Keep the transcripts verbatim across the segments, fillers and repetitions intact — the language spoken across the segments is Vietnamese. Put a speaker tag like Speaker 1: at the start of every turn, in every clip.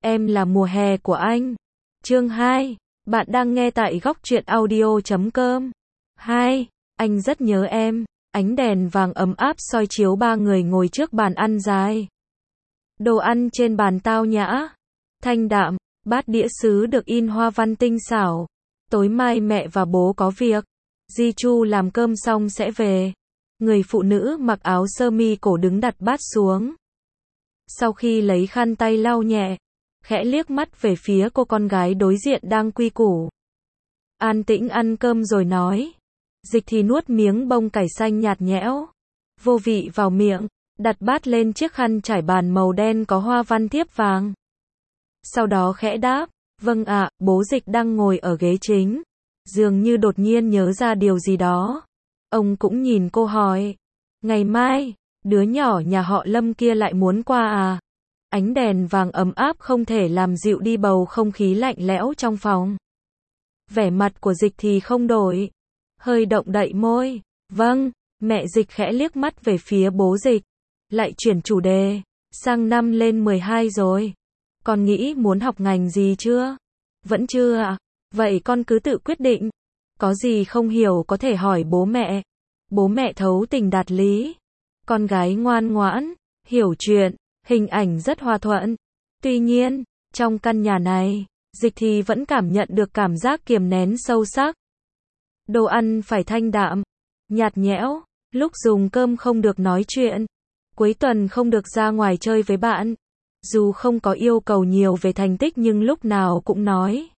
Speaker 1: Em là mùa hè của anh. Chương hai. Bạn đang nghe tại góc truyện audio chấm com. hai. Anh rất nhớ em. Ánh đèn vàng ấm áp soi chiếu ba người ngồi trước bàn ăn dài. Đồ ăn trên bàn tao nhã, thanh đạm, bát đĩa sứ được in hoa văn tinh xảo. Tối mai mẹ và bố có việc. Di Chu làm cơm xong sẽ về. Người phụ nữ mặc áo sơ mi cổ đứng đặt bát xuống. Sau khi lấy khăn tay lau nhẹ, khẽ liếc mắt về phía cô con gái đối diện đang quy củ. An tĩnh ăn cơm rồi nói. Dịch thì nuốt miếng bông cải xanh nhạt nhẽo, vô vị vào miệng, đặt bát lên chiếc khăn trải bàn màu đen có hoa văn thiếp vàng. Sau đó khẽ đáp, vâng ạ, bố Dịch đang ngồi ở ghế chính. Dường như đột nhiên nhớ ra điều gì đó. Ông cũng nhìn cô hỏi, ngày mai, đứa nhỏ nhà họ Lâm kia lại muốn qua à? Ánh đèn vàng ấm áp không thể làm dịu đi bầu không khí lạnh lẽo trong phòng. Vẻ mặt của Dịch thì không đổi, hơi động đậy môi. Vâng, mẹ Dịch khẽ liếc mắt về phía bố Dịch, lại chuyển chủ đề, sang năm lên mười hai rồi. Con nghĩ muốn học ngành gì chưa? Vẫn chưa ạ? Vậy con cứ tự quyết định. Có gì không hiểu có thể hỏi bố mẹ. Bố mẹ thấu tình đạt lý. Con gái ngoan ngoãn, hiểu chuyện, hình ảnh rất hòa thuận. Tuy nhiên, trong căn nhà này, Dịch thì vẫn cảm nhận được cảm giác kiềm nén sâu sắc. Đồ ăn phải thanh đạm, nhạt nhẽo, lúc dùng cơm không được nói chuyện, cuối tuần không được ra ngoài chơi với bạn. Dù không có yêu cầu nhiều về thành tích nhưng lúc nào cũng nói.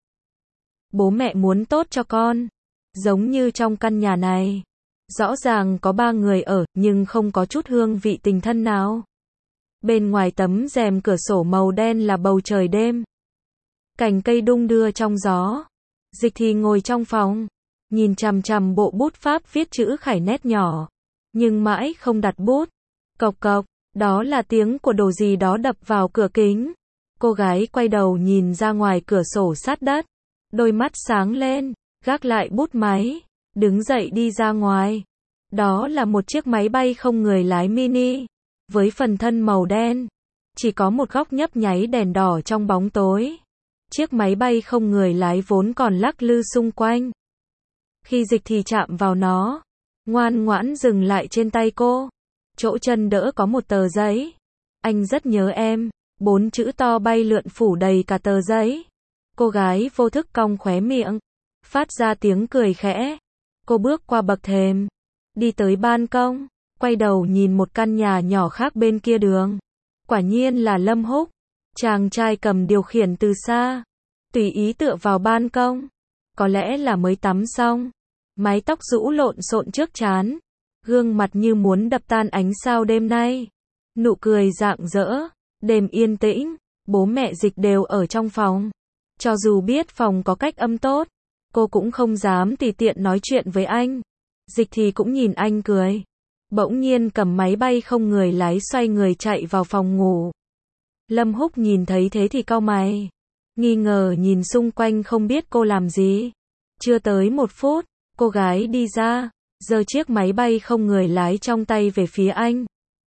Speaker 1: Bố mẹ muốn tốt cho con. Giống như trong căn nhà này. Rõ ràng có ba người ở, nhưng không có chút hương vị tình thân nào. Bên ngoài tấm rèm cửa sổ màu đen là bầu trời đêm. Cành cây đung đưa trong gió. Dịch thì ngồi trong phòng, nhìn chằm chằm bộ bút pháp viết chữ khải nét nhỏ, nhưng mãi không đặt bút. Cộc cộc, đó là tiếng của đồ gì đó đập vào cửa kính. Cô gái quay đầu nhìn ra ngoài cửa sổ sát đất, đôi mắt sáng lên, gác lại bút máy, đứng dậy đi ra ngoài. Đó là một chiếc máy bay không người lái mini, với phần thân màu đen, chỉ có một góc nhấp nháy đèn đỏ trong bóng tối. Chiếc máy bay không người lái vốn còn lắc lư xung quanh. Khi Dịch thì chạm vào nó, ngoan ngoãn dừng lại trên tay cô. Chỗ chân đỡ có một tờ giấy. Anh rất nhớ em. Bốn chữ to bay lượn phủ đầy cả tờ giấy. Cô gái vô thức cong khóe miệng, phát ra tiếng cười khẽ. Cô bước qua bậc thềm, đi tới ban công, quay đầu nhìn một căn nhà nhỏ khác bên kia đường. Quả nhiên là Lâm Húc. Chàng trai cầm điều khiển từ xa, tùy ý tựa vào ban công. Có lẽ là mới tắm xong, mái tóc rũ lộn xộn trước trán, gương mặt như muốn đập tan ánh sao đêm nay. Nụ cười rạng rỡ. Đêm yên tĩnh, bố mẹ Dịch đều ở trong phòng. Cho dù biết phòng có cách âm tốt, cô cũng không dám tùy tiện nói chuyện với anh. Dịch thì cũng nhìn anh cười. Bỗng nhiên cầm máy bay không người lái xoay người chạy vào phòng ngủ. Lâm Húc nhìn thấy thế thì cau mày, nghi ngờ nhìn xung quanh không biết cô làm gì. Chưa tới một phút, cô gái đi ra, giơ chiếc máy bay không người lái trong tay về phía anh.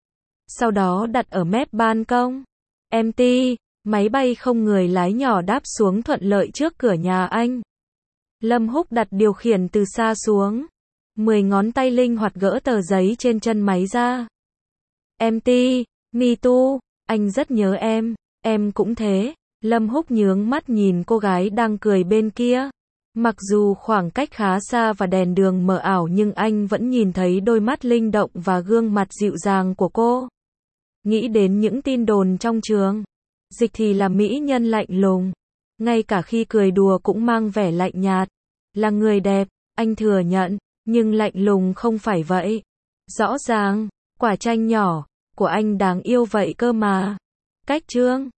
Speaker 1: Sau đó đặt ở mép ban công. Em ti, máy bay không người lái nhỏ đáp xuống thuận lợi trước cửa nhà anh. Lâm Húc đặt điều khiển từ xa xuống. Mười ngón tay linh hoạt gỡ tờ giấy trên chân máy ra. Em ti, me too, anh rất nhớ em, em cũng thế. Lâm Húc nhướng mắt nhìn cô gái đang cười bên kia. Mặc dù khoảng cách khá xa và đèn đường mờ ảo nhưng anh vẫn nhìn thấy đôi mắt linh động và gương mặt dịu dàng của cô. Nghĩ đến những tin đồn trong trường, Dịch thì là mỹ nhân lạnh lùng, ngay cả khi cười đùa cũng mang vẻ lạnh nhạt. Là người đẹp, anh thừa nhận, nhưng lạnh lùng không phải vậy. Rõ ràng, quả chanh nhỏ của anh đáng yêu vậy cơ mà. Cách chương